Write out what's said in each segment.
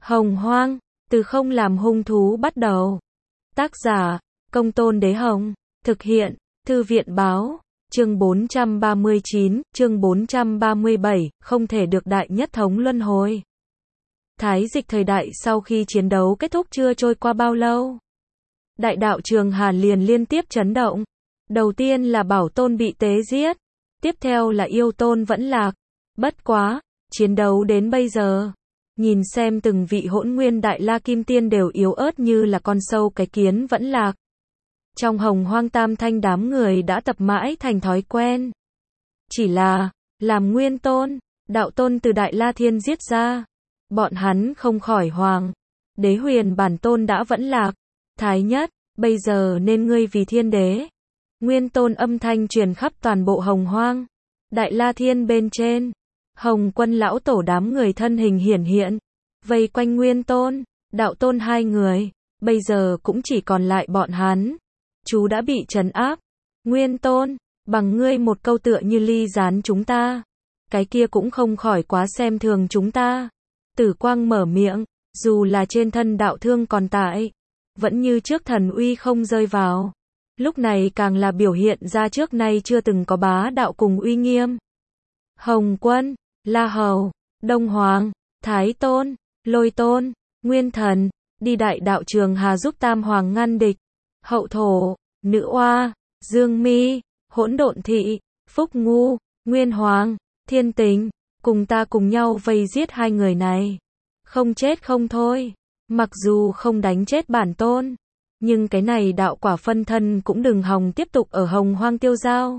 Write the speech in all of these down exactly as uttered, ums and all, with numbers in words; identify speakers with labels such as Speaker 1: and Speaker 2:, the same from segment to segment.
Speaker 1: Hồng Hoang, từ không làm hung thú bắt đầu. Tác giả, Công Tôn Đế Hồng. Thực hiện, Thư viện Báo. Chương bốn trăm ba mươi chín, chương bốn trăm ba mươi bảy, không thể được đại nhất thống luân hồi. Thái dịch thời đại sau khi chiến đấu kết thúc chưa trôi qua bao lâu. Đại đạo Trường Hà liền liên tiếp chấn động. Đầu tiên là Bảo Tôn bị tế giết. Tiếp theo là Yêu Tôn vẫn lạc. Bất quá, chiến đấu đến bây giờ. Nhìn xem từng vị hỗn nguyên đại la kim tiên đều yếu ớt như là con sâu cái kiến vẫn lạc. Trong Hồng Hoang tam thanh đám người đã tập mãi thành thói quen. Chỉ là, làm Nguyên Tôn, Đạo Tôn từ Đại La Thiên giết ra. Bọn hắn không khỏi hoàng. Đế Huyền bản tôn đã vẫn lạc. Thái nhất, bây giờ nên ngươi vì thiên đế. Nguyên Tôn âm thanh truyền khắp toàn bộ Hồng Hoang. Đại La Thiên bên trên. Hồng Quân lão tổ đám người thân hình hiển hiện. Vây quanh Nguyên Tôn, Đạo Tôn hai người. Bây giờ cũng chỉ còn lại bọn hắn. Chú đã bị trấn áp. Nguyên Tôn, bằng ngươi một câu tựa như ly gián chúng ta. Cái kia cũng không khỏi quá xem thường chúng ta. Tử Quang mở miệng, dù là trên thân đạo thương còn tại. Vẫn như trước thần uy không rơi vào. Lúc này càng là biểu hiện ra trước nay chưa từng có bá đạo cùng uy nghiêm. Hồng Quân, La Hầu, Đông Hoàng, Thái Tôn, Lôi Tôn, Nguyên Thần, đi Đại Đạo Trường Hà giúp Tam Hoàng ngăn địch. Hậu Thổ, Nữ Oa, Dương Mi, Hỗn Độn Thị, Phúc Ngu, Nguyên Hoàng, Thiên Tình, cùng ta cùng nhau vây giết hai người này. Không chết không thôi. Mặc dù không đánh chết bản tôn, nhưng cái này đạo quả phân thân cũng đừng hòng tiếp tục ở Hồng Hoang tiêu dao.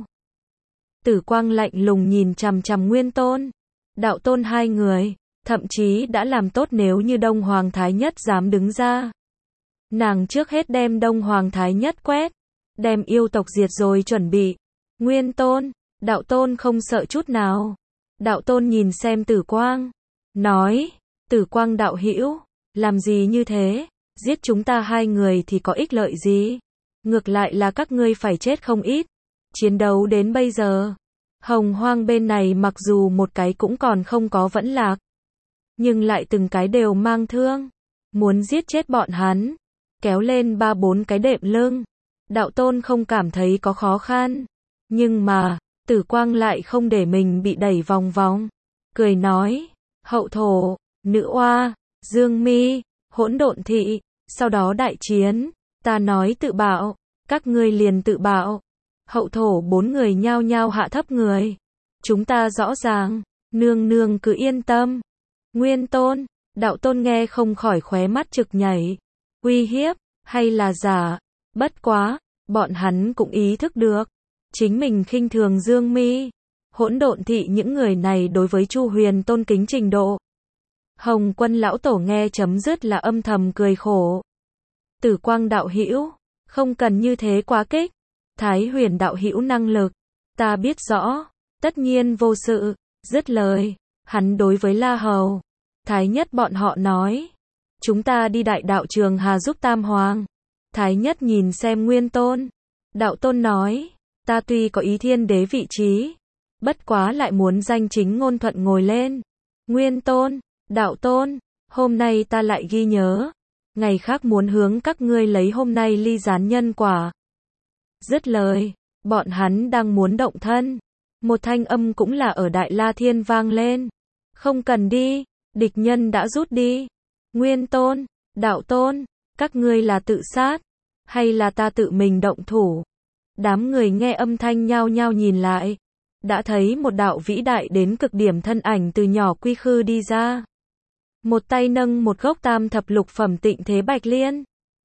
Speaker 1: Tử Quang lạnh lùng nhìn chằm chằm Nguyên Tôn, Đạo Tôn hai người, thậm chí đã làm tốt nếu như Đông Hoàng Thái Nhất dám đứng ra. Nàng trước hết đem Đông Hoàng Thái Nhất quét, đem yêu tộc diệt rồi chuẩn bị. Nguyên Tôn, Đạo Tôn không sợ chút nào. Đạo Tôn nhìn xem Tử Quang, nói, Tử Quang đạo hữu, làm gì như thế, giết chúng ta hai người thì có ích lợi gì? Ngược lại là các ngươi phải chết không ít. Chiến đấu đến bây giờ, Hồng Hoang bên này mặc dù một cái cũng còn không có vẫn lạc, nhưng lại từng cái đều mang thương, muốn giết chết bọn hắn, kéo lên ba bốn cái đệm lưng. Đạo Tôn không cảm thấy có khó khăn, nhưng mà, Tử Quang lại không để mình bị đẩy vòng vòng, cười nói, Hậu Thổ, Nữ Oa, Dương Mi, Hỗn Độn Thị, sau đó đại chiến, ta nói tự bạo, các ngươi liền tự bạo. Hậu Thổ bốn người nhao nhao hạ thấp người. Chúng ta rõ ràng, nương nương cứ yên tâm. Nguyên Tôn, Đạo Tôn nghe không khỏi khóe mắt trực nhảy. Uy hiếp, hay là giả? Bất quá, bọn hắn cũng ý thức được. Chính mình khinh thường Dương Mi, Hỗn Độn Thị những người này đối với Chu Huyền tôn kính trình độ. Hồng Quân lão tổ nghe chấm dứt là âm thầm cười khổ. Tử Quang đạo hữu, không cần như thế quá kích. Thái Huyền đạo hữu năng lực, ta biết rõ, tất nhiên vô sự. Dứt lời, hắn đối với La Hầu, Thái Nhất bọn họ nói, chúng ta đi Đại Đạo Trường Hà giúp Tam Hoàng. Thái Nhất nhìn xem Nguyên Tôn, Đạo Tôn nói, ta tuy có ý thiên đế vị trí, bất quá lại muốn danh chính ngôn thuận ngồi lên. Nguyên Tôn, Đạo Tôn, hôm nay ta lại ghi nhớ, ngày khác muốn hướng các ngươi lấy hôm nay ly gián nhân quả. Dứt lời, bọn hắn đang muốn động thân. Một thanh âm cũng là ở Đại La Thiên vang lên. Không cần đi, địch nhân đã rút đi. Nguyên Tôn, Đạo Tôn, các ngươi là tự sát, hay là ta tự mình động thủ? Đám người nghe âm thanh nhao nhao nhìn lại. Đã thấy một đạo vĩ đại đến cực điểm thân ảnh từ nhỏ quy khư đi ra. Một tay nâng một gốc tam thập lục phẩm tịnh thế bạch liên.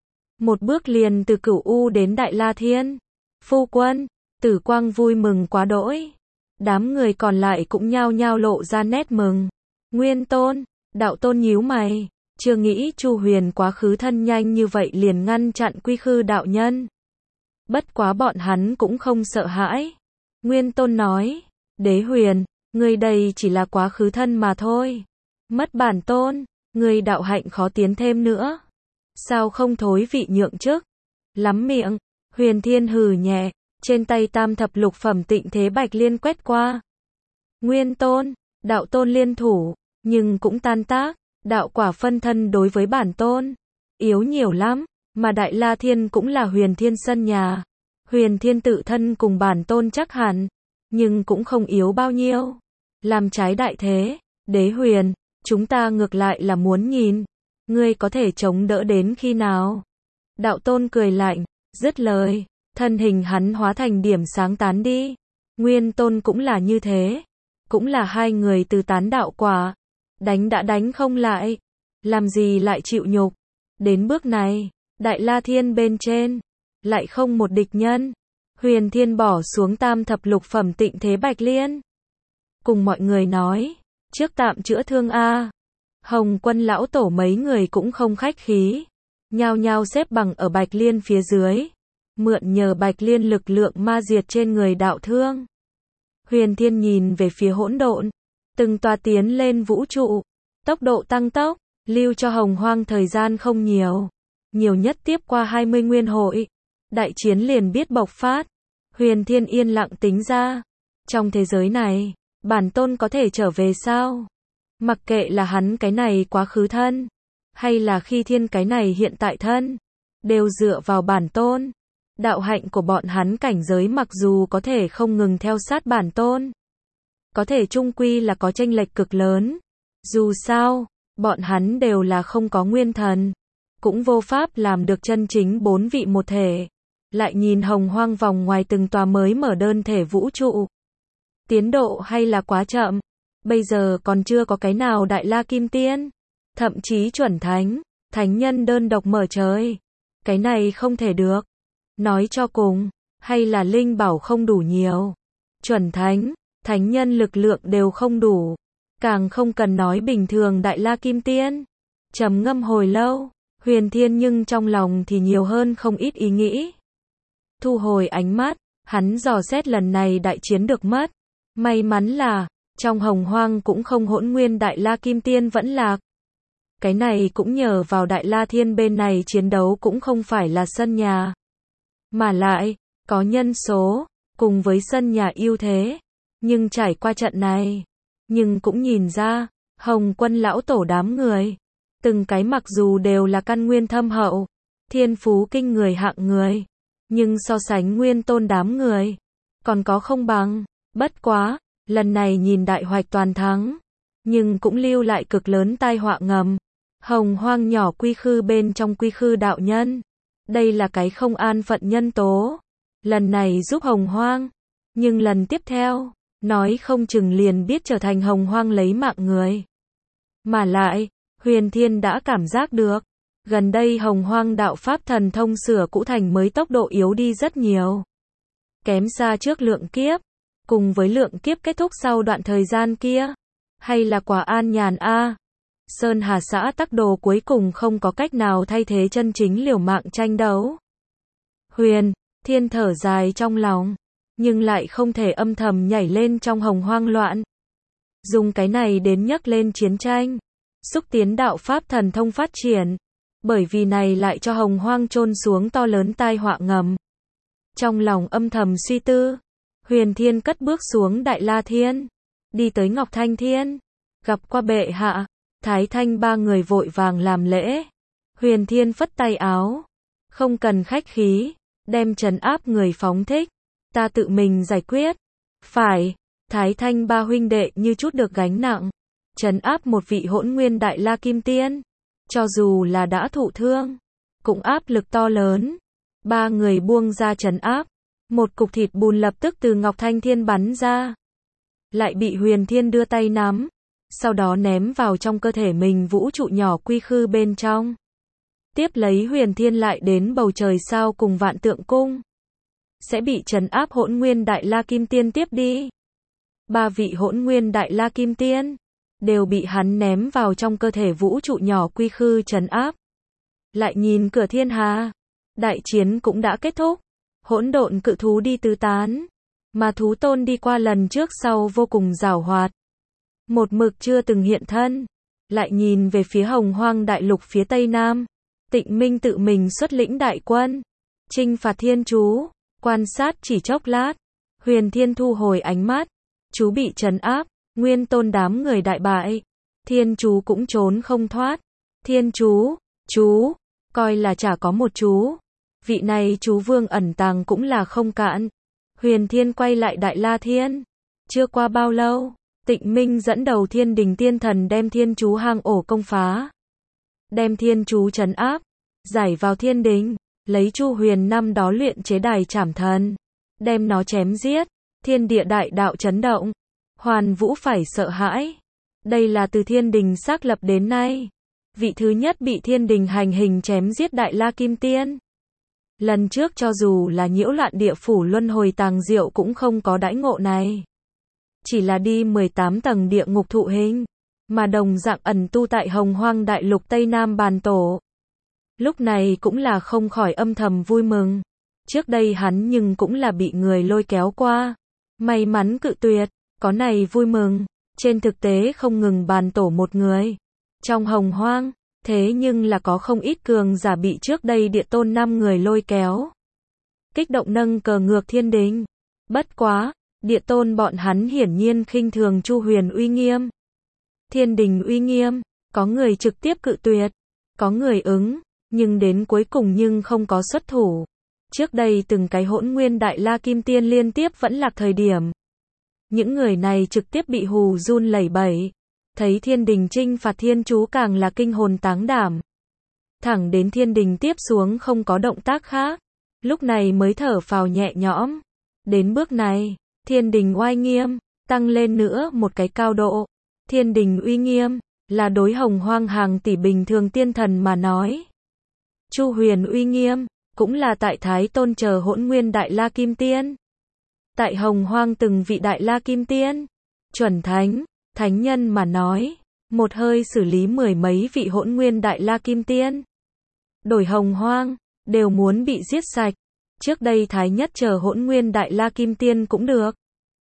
Speaker 1: Một bước liền từ Cửu U đến Đại La Thiên. Phu quân, Tử Quang vui mừng quá đỗi. Đám người còn lại cũng nhao nhao lộ ra nét mừng. Nguyên Tôn, Đạo Tôn nhíu mày, chưa nghĩ Chu Huyền quá khứ thân nhanh như vậy liền ngăn chặn quy khư đạo nhân. Bất quá bọn hắn cũng không sợ hãi. Nguyên Tôn nói, Đế Huyền, ngươi đây chỉ là quá khứ thân mà thôi. Mất bản tôn, ngươi đạo hạnh khó tiến thêm nữa. Sao không thối vị nhượng chức? Lắm miệng. Huyền Thiên hừ nhẹ, trên tay tam thập lục phẩm tịnh thế bạch liên quét qua. Nguyên Tôn, Đạo Tôn liên thủ, nhưng cũng tan tác. Đạo quả phân thân đối với bản tôn, yếu nhiều lắm, mà Đại La Thiên cũng là Huyền Thiên sân nhà. Huyền Thiên tự thân cùng bản tôn chắc hẳn, nhưng cũng không yếu bao nhiêu. Làm trái đại thế, Đế Huyền, chúng ta ngược lại là muốn nhìn, ngươi có thể chống đỡ đến khi nào? Đạo tôn cười lạnh, dứt lời, thân hình hắn hóa thành điểm sáng tán đi. Nguyên tôn cũng là như thế, cũng là hai người từ tán đạo quả, đánh đã đánh không lại, làm gì lại chịu nhục. Đến bước này, Đại La Thiên bên trên, lại không một địch nhân. Huyền Thiên bỏ xuống tam thập lục phẩm tịnh thế Bạch Liên. Cùng mọi người nói, trước tạm chữa thương a. Hồng Quân lão tổ mấy người cũng không khách khí, nhao nhao xếp bằng ở Bạch Liên phía dưới, mượn nhờ Bạch Liên lực lượng ma diệt trên người đạo thương. Huyền Thiên nhìn về phía hỗn độn, từng tòa tiến lên vũ trụ, tốc độ tăng tốc, lưu cho Hồng Hoang thời gian không nhiều, nhiều nhất tiếp qua hai mươi nguyên hội, đại chiến liền biết bộc phát. Huyền Thiên yên lặng tính ra, trong thế giới này, bản tôn có thể trở về sao? Mặc kệ là hắn cái này quá khứ thân, hay là khi thiên cái này hiện tại thân, đều dựa vào bản tôn. Đạo hạnh của bọn hắn cảnh giới mặc dù có thể không ngừng theo sát bản tôn, có thể chung quy là có chênh lệch cực lớn. Dù sao, bọn hắn đều là không có nguyên thần, cũng vô pháp làm được chân chính bốn vị một thể. Lại nhìn Hồng Hoang vòng ngoài từng tòa mới mở đơn thể vũ trụ, tiến độ hay là quá chậm. Bây giờ còn chưa có cái nào Đại La Kim Tiên, thậm chí chuẩn thánh, thánh nhân đơn độc mở trời. Cái này không thể được. Nói cho cùng, hay là linh bảo không đủ nhiều. Chuẩn thánh, thánh nhân lực lượng đều không đủ. Càng không cần nói bình thường Đại La Kim Tiên. Trầm ngâm hồi lâu, Huyền Thiên nhưng trong lòng thì nhiều hơn không ít ý nghĩ. Thu hồi ánh mắt, hắn dò xét lần này đại chiến được mất. May mắn là, trong Hồng Hoang cũng không hỗn nguyên Đại La Kim Tiên vẫn lạc. Cái này cũng nhờ vào Đại La Thiên bên này chiến đấu cũng không phải là sân nhà, mà lại, có nhân số, cùng với sân nhà ưu thế. Nhưng trải qua trận này, nhưng cũng nhìn ra, Hồng Quân lão tổ đám người, từng cái mặc dù đều là căn nguyên thâm hậu, thiên phú kinh người hạng người, nhưng so sánh Nguyên Tôn đám người, còn có không bằng. Bất quá, lần này nhìn đại hoạch toàn thắng, nhưng cũng lưu lại cực lớn tai họa ngầm. Hồng Hoang nhỏ quy khư bên trong quy khư đạo nhân, đây là cái không an phận nhân tố. Lần này giúp Hồng Hoang, nhưng lần tiếp theo, nói không chừng liền biết trở thành Hồng Hoang lấy mạng người. Mà lại, Huyền Thiên đã cảm giác được, gần đây Hồng Hoang đạo pháp thần thông sửa cũ thành mới tốc độ yếu đi rất nhiều. Kém xa trước lượng kiếp, cùng với lượng kiếp kết thúc sau đoạn thời gian kia, hay là quả an nhàn a. Sơn Hà xã tắc đồ cuối cùng không có cách nào thay thế chân chính liều mạng tranh đấu. Huyền Thiên thở dài trong lòng, nhưng lại không thể âm thầm nhảy lên trong Hồng Hoang loạn. Dùng cái này đến nhắc lên chiến tranh, xúc tiến đạo pháp thần thông phát triển, bởi vì này lại cho Hồng Hoang chôn xuống to lớn tai họa ngầm. Trong lòng âm thầm suy tư, Huyền Thiên cất bước xuống Đại La Thiên, đi tới Ngọc Thanh Thiên, gặp qua bệ hạ. Thái Thanh ba người vội vàng làm lễ. Huyền Thiên phất tay áo, không cần khách khí, đem trấn áp người phóng thích, ta tự mình giải quyết. Phải, Thái Thanh ba huynh đệ như chút được gánh nặng, trấn áp một vị hỗn nguyên Đại La Kim Tiên, cho dù là đã thụ thương, cũng áp lực to lớn. Ba người buông ra trấn áp, một cục thịt bùn lập tức từ Ngọc Thanh Thiên bắn ra, lại bị Huyền Thiên đưa tay nắm, sau đó ném vào trong cơ thể mình vũ trụ nhỏ quy khư bên trong. Tiếp lấy Huyền Thiên lại đến bầu trời sao cùng Vạn Tượng Cung, sẽ bị trấn áp hỗn nguyên Đại La Kim Tiên tiếp đi. Ba vị hỗn nguyên Đại La Kim Tiên đều bị hắn ném vào trong cơ thể vũ trụ nhỏ quy khư trấn áp. Lại nhìn cửa thiên hà, đại chiến cũng đã kết thúc, hỗn độn cự thú đi tứ tán, mà thú tôn đi qua lần trước sau vô cùng giàu hoạt, một mực chưa từng hiện thân. Lại nhìn về phía Hồng Hoang đại lục phía tây nam, Tịnh Minh tự mình xuất lĩnh đại quân, chinh phạt thiên chú. Quan sát chỉ chốc lát, Huyền Thiên thu hồi ánh mắt, chú bị trấn áp, Nguyên Tôn đám người đại bại. Thiên chú cũng trốn không thoát. Thiên chú, chú, coi là chả có một chú. Vị này chú vương ẩn tàng cũng là không cạn. Huyền Thiên quay lại Đại La Thiên. Chưa qua bao lâu, Tịnh Minh dẫn đầu Thiên Đình tiên thần đem thiên chú hang ổ công phá. Đem thiên chú trấn áp, giải vào thiên đình, lấy Chu Huyền năm đó luyện chế đài trảm thần, đem nó chém giết, thiên địa đại đạo chấn động, Hoàn Vũ phải sợ hãi. Đây là từ thiên đình xác lập đến nay, vị thứ nhất bị thiên đình hành hình chém giết Đại La Kim Tiên. Lần trước cho dù là nhiễu loạn địa phủ luân hồi tàng diệu cũng không có đãi ngộ này. Chỉ là đi mười tám tầng địa ngục thụ hình, mà đồng dạng ẩn tu tại Hồng Hoang Đại Lục Tây Nam Bàn Tổ. Lúc này cũng là không khỏi âm thầm vui mừng. Trước đây hắn nhưng cũng là bị người lôi kéo qua. May mắn cự tuyệt, có này vui mừng. Trên thực tế không ngừng Bàn Tổ một người. Trong Hồng Hoang, thế nhưng là có không ít cường giả bị trước đây địa tôn năm người lôi kéo. Kích động nâng cờ ngược thiên đình. Bất quá, địa tôn bọn hắn hiển nhiên khinh thường Chu Huyền uy nghiêm. Thiên đình uy nghiêm, có người trực tiếp cự tuyệt, có người ứng, nhưng đến cuối cùng nhưng không có xuất thủ. Trước đây từng cái hỗn nguyên Đại La Kim Tiên liên tiếp vẫn lạc thời điểm. Những người này trực tiếp bị hù run lẩy bẩy. Thấy thiên đình trinh phạt thiên chú càng là kinh hồn táng đảm. Thẳng đến thiên đình tiếp xuống không có động tác khác. Lúc này mới thở phào nhẹ nhõm. Đến bước này, thiên đình oai nghiêm, tăng lên nữa một cái cao độ. Thiên đình uy nghiêm, là đối Hồng Hoang hàng tỷ bình thường tiên thần mà nói. Chu Huyền uy nghiêm, cũng là tại Thái Tôn chờ hỗn nguyên Đại La Kim Tiên. Tại Hồng Hoang từng vị Đại La Kim Tiên, chuẩn thánh, thánh nhân mà nói, một hơi xử lý mười mấy vị hỗn nguyên Đại La Kim Tiên. Đổi Hồng Hoang, đều muốn bị giết sạch. Trước đây Thái Nhất chờ hỗn nguyên Đại La Kim Tiên cũng được.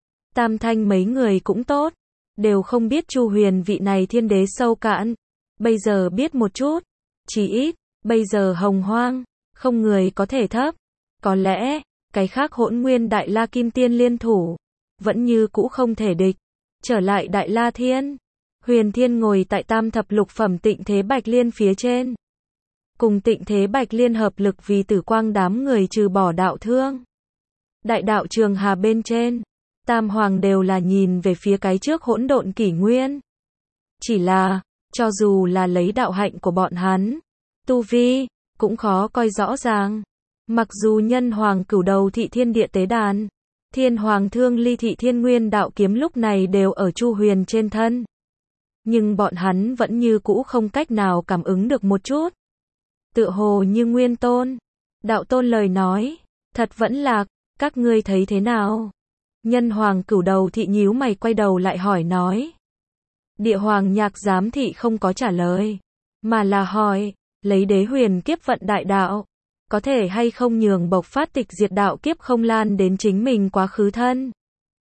Speaker 1: Tam Thanh mấy người cũng tốt. Đều không biết Chu Huyền vị này thiên đế sâu cạn. Bây giờ biết một chút. Chỉ ít, bây giờ Hồng Hoang, không người có thể thấp. Có lẽ, cái khác hỗn nguyên Đại La Kim Tiên liên thủ, vẫn như cũ không thể địch. Trở lại Đại La Thiên, Huyền Thiên ngồi tại tam thập lục phẩm Tịnh Thế Bạch Liên phía trên. Cùng Tịnh Thế Bạch Liên hợp lực vì Tử Quang đám người trừ bỏ đạo thương. Đại đạo Trường Hà bên trên, Tam Hoàng đều là nhìn về phía cái trước hỗn độn kỷ nguyên. Chỉ là, cho dù là lấy đạo hạnh của bọn hắn, tu vi, cũng khó coi rõ ràng. Mặc dù nhân hoàng cửu đầu thị thiên địa tế đàn, thiên hoàng thương ly thị thiên nguyên đạo kiếm lúc này đều ở Chu Huyền trên thân. Nhưng bọn hắn vẫn như cũ không cách nào cảm ứng được một chút. Tựa hồ như Nguyên Tôn, Đạo Tôn lời nói, thật vẫn lạc, các ngươi thấy thế nào? Nhân hoàng cửu đầu thị nhíu mày quay đầu lại hỏi nói. Địa hoàng nhạc giám thị không có trả lời, mà là hỏi, lấy đế huyền kiếp vận đại đạo, có thể hay không nhường bộc phát tịch diệt đạo kiếp không lan đến chính mình quá khứ thân?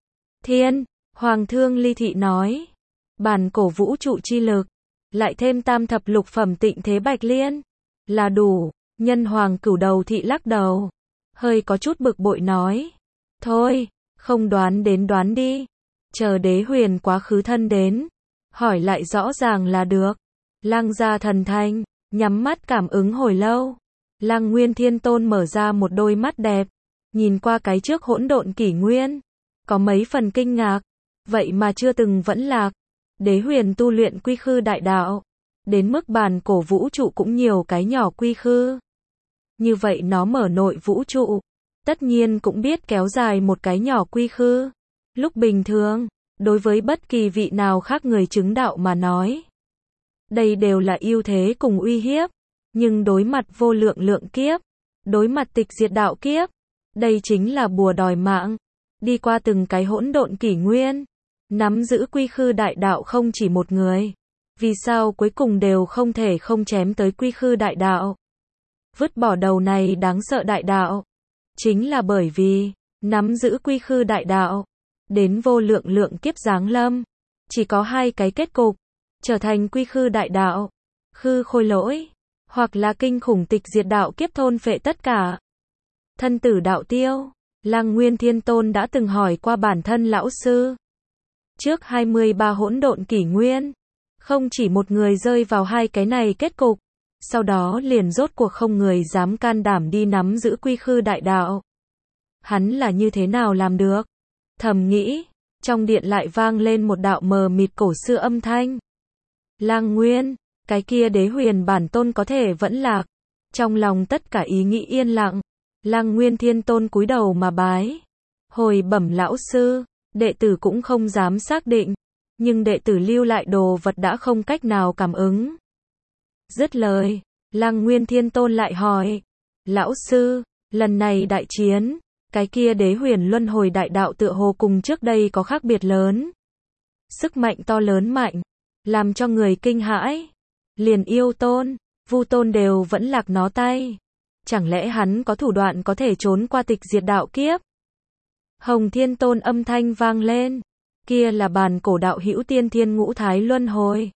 Speaker 1: Thiên, Hoàng Thương Ly Thị nói, bản cổ vũ trụ chi lực, lại thêm tam thập lục phẩm Tịnh Thế Bạch Liên, là đủ. Nhân hoàng cửu đầu thị lắc đầu, hơi có chút bực bội nói, thôi, không đoán đến đoán đi, chờ đế huyền quá khứ thân đến, hỏi lại rõ ràng là được. Lăng gia thần thanh, nhắm mắt cảm ứng hồi lâu. Lăng Nguyên Thiên Tôn mở ra một đôi mắt đẹp, nhìn qua cái trước hỗn độn kỷ nguyên, có mấy phần kinh ngạc, vậy mà chưa từng vẫn lạc. Đế huyền tu luyện quy khư đại đạo, đến mức bàn cổ vũ trụ cũng nhiều cái nhỏ quy khư. Như vậy nó mở nội vũ trụ, tất nhiên cũng biết kéo dài một cái nhỏ quy khư. Lúc bình thường, đối với bất kỳ vị nào khác người chứng đạo mà nói, đây đều là ưu thế cùng uy hiếp. Nhưng đối mặt vô lượng lượng kiếp, đối mặt tịch diệt đạo kiếp, đây chính là bùa đòi mạng. Đi qua từng cái hỗn độn kỷ nguyên, nắm giữ quy khư đại đạo không chỉ một người. Vì sao cuối cùng đều không thể không chém tới quy khư đại đạo? Vứt bỏ đầu này đáng sợ đại đạo. Chính là bởi vì, nắm giữ quy khư đại đạo, đến vô lượng lượng kiếp giáng lâm, chỉ có hai cái kết cục, trở thành quy khư đại đạo, khư khôi lỗi, hoặc là kinh khủng tịch diệt đạo kiếp thôn phệ tất cả. Thân tử đạo tiêu, Lăng Nguyên Thiên Tôn đã từng hỏi qua bản thân lão sư. Trước hai mươi ba hỗn độn kỷ nguyên, Không chỉ một người rơi vào hai cái này kết cục, sau đó liền rốt cuộc không người dám can đảm đi nắm giữ quy khư đại đạo. Hắn là như thế nào làm được? Thầm nghĩ, trong điện lại vang lên một đạo mờ mịt cổ xưa âm thanh. Lang Nguyên, cái kia đế huyền bản tôn có thể vẫn lạc. Trong lòng tất cả ý nghĩ yên lặng, Lang Nguyên Thiên Tôn cúi đầu mà bái. Hồi bẩm lão sư, đệ tử cũng không dám xác định, nhưng đệ tử lưu lại đồ vật đã không cách nào cảm ứng. Dứt lời, Lang Nguyên Thiên Tôn lại hỏi, lão sư, lần này đại chiến, cái kia đế huyền luân hồi đại đạo tựa hồ cùng trước đây có khác biệt lớn. Sức mạnh to lớn mạnh, làm cho người kinh hãi. Liền yêu tôn, vu tôn đều vẫn lạc nó tay. Chẳng lẽ hắn có thủ đoạn có thể trốn qua tịch diệt đạo kiếp? Hồng Thiên Tôn âm thanh vang lên. Kia là bàn cổ đạo hữu tiên thiên ngũ thái luân hồi.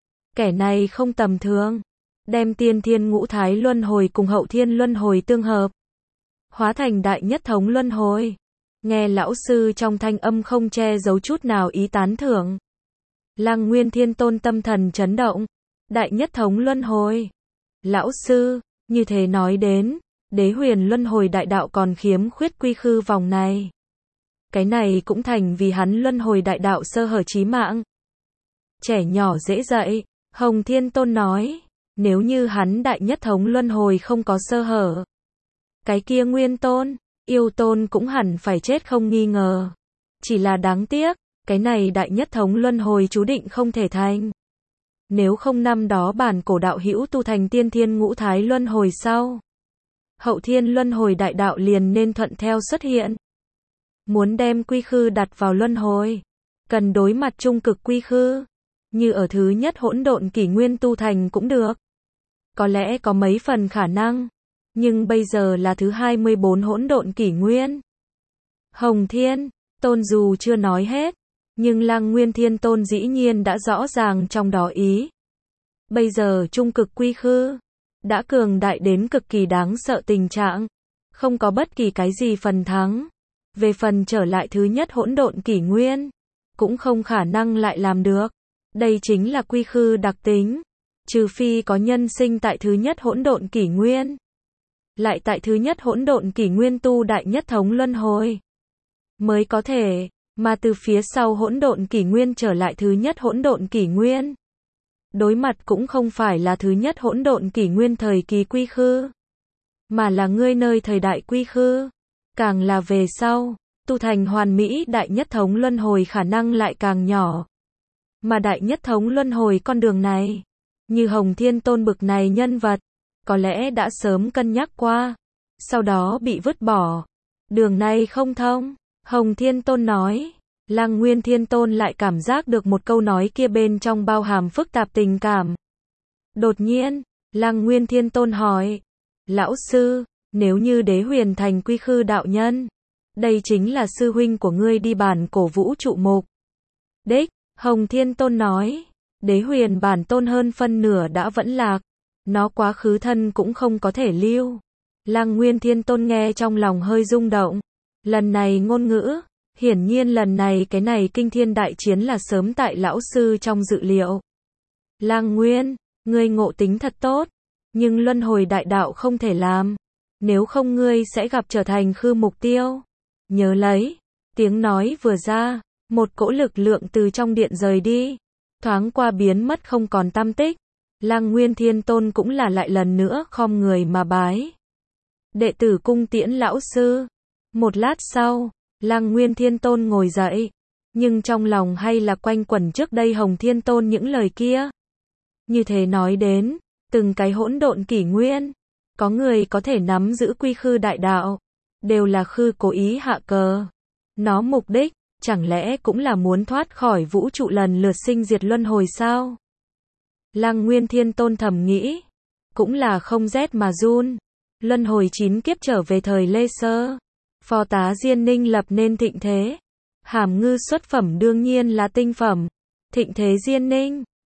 Speaker 1: Kẻ này không tầm thường. Đem tiên thiên ngũ thái luân hồi cùng hậu thiên luân hồi tương hợp. Hóa thành đại nhất thống luân hồi. Nghe lão sư trong thanh âm không che giấu chút nào ý tán thưởng. Lang Nguyên Thiên Tôn tâm thần chấn động. Đại nhất thống luân hồi. Lão sư, như thế nói đến, đế huyền luân hồi đại đạo còn khiếm khuyết quy khư vòng này. Cái này cũng thành vì hắn luân hồi đại đạo sơ hở chí mạng. Trẻ nhỏ dễ dạy, Hồng Thiên Tôn nói, nếu như hắn đại nhất thống luân hồi không có sơ hở, cái kia nguyên tôn, yêu tôn cũng hẳn phải chết không nghi ngờ. Chỉ là đáng tiếc, cái này đại nhất thống luân hồi chú định không thể thành. Nếu không năm đó bản cổ đạo hữu tu thành tiên thiên ngũ thái luân hồi sau, hậu thiên luân hồi đại đạo liền nên thuận theo xuất hiện. Muốn đem quy khư đặt vào luân hồi, cần đối mặt trung cực quy khư, như ở thứ nhất hỗn độn kỷ nguyên tu thành cũng được. Có lẽ có mấy phần khả năng, nhưng bây giờ là thứ hai mươi bốn hỗn độn kỷ nguyên. Hồng Thiên Tôn dù chưa nói hết, nhưng Lang Nguyên Thiên Tôn dĩ nhiên đã rõ ràng trong đó ý. Bây giờ trung cực quy khư đã cường đại đến cực kỳ đáng sợ tình trạng, không có bất kỳ cái gì phần thắng. Về phần trở lại thứ nhất hỗn độn kỷ nguyên, cũng không khả năng lại làm được. Đây chính là quy khư đặc tính, trừ phi có nhân sinh tại thứ nhất hỗn độn kỷ nguyên, lại tại thứ nhất hỗn độn kỷ nguyên tu đại nhất thống luân hồi, mới có thể, mà từ phía sau hỗn độn kỷ nguyên trở lại thứ nhất hỗn độn kỷ nguyên. Đối mặt cũng không phải là thứ nhất hỗn độn kỷ nguyên thời kỳ quy khư, mà là ngươi nơi thời đại quy khư. Càng là về sau, tu thành hoàn mỹ đại nhất thống luân hồi khả năng lại càng nhỏ. Mà đại nhất thống luân hồi con đường này, như Hồng Thiên Tôn bực này nhân vật, có lẽ đã sớm cân nhắc qua, sau đó bị vứt bỏ. Đường này không thông, Hồng Thiên Tôn nói. Lang Nguyên Thiên Tôn lại cảm giác được một câu nói kia bên trong bao hàm phức tạp tình cảm. Đột nhiên, Lang Nguyên Thiên Tôn hỏi, lão sư, nếu như đế huyền thành quy khư đạo nhân, đây chính là sư huynh của ngươi đi bản cổ vũ trụ mục đích. Hồng Thiên Tôn nói, đế huyền bản tôn hơn phân nửa đã vẫn lạc, nó quá khứ thân cũng không có thể lưu. Lang Nguyên Thiên Tôn nghe trong lòng hơi rung động. Lần này ngôn ngữ, hiển nhiên lần này cái này kinh thiên đại chiến là sớm tại lão sư trong dự liệu. Lang Nguyên, ngươi ngộ tính thật tốt, nhưng luân hồi đại đạo không thể làm, nếu không ngươi sẽ gặp trở thành khư mục tiêu. Nhớ lấy, tiếng nói vừa ra, một cỗ lực lượng từ trong điện rời đi, thoáng qua biến mất không còn tăm tích. Lang Nguyên Thiên Tôn cũng là lại lần nữa khom người mà bái. Đệ tử cung tiễn lão sư. Một lát sau, Lang Nguyên Thiên Tôn ngồi dậy, nhưng trong lòng hay là quanh quẩn trước đây Hồng Thiên Tôn những lời kia. Như thế nói đến, từng cái hỗn độn kỷ nguyên, có người có thể nắm giữ quy khư đại đạo, đều là khư cố ý hạ cờ. Nó mục đích, chẳng lẽ cũng là muốn thoát khỏi vũ trụ lần lượt sinh diệt luân hồi sao? Lang Nguyên Thiên Tôn thầm nghĩ, cũng là không rét mà run. Luân hồi chín kiếp trở về thời Lê Sơ, Phó tá Diên Ninh lập nên thịnh thế. Hàm ngư xuất phẩm đương nhiên là tinh phẩm. Thịnh thế Diên Ninh,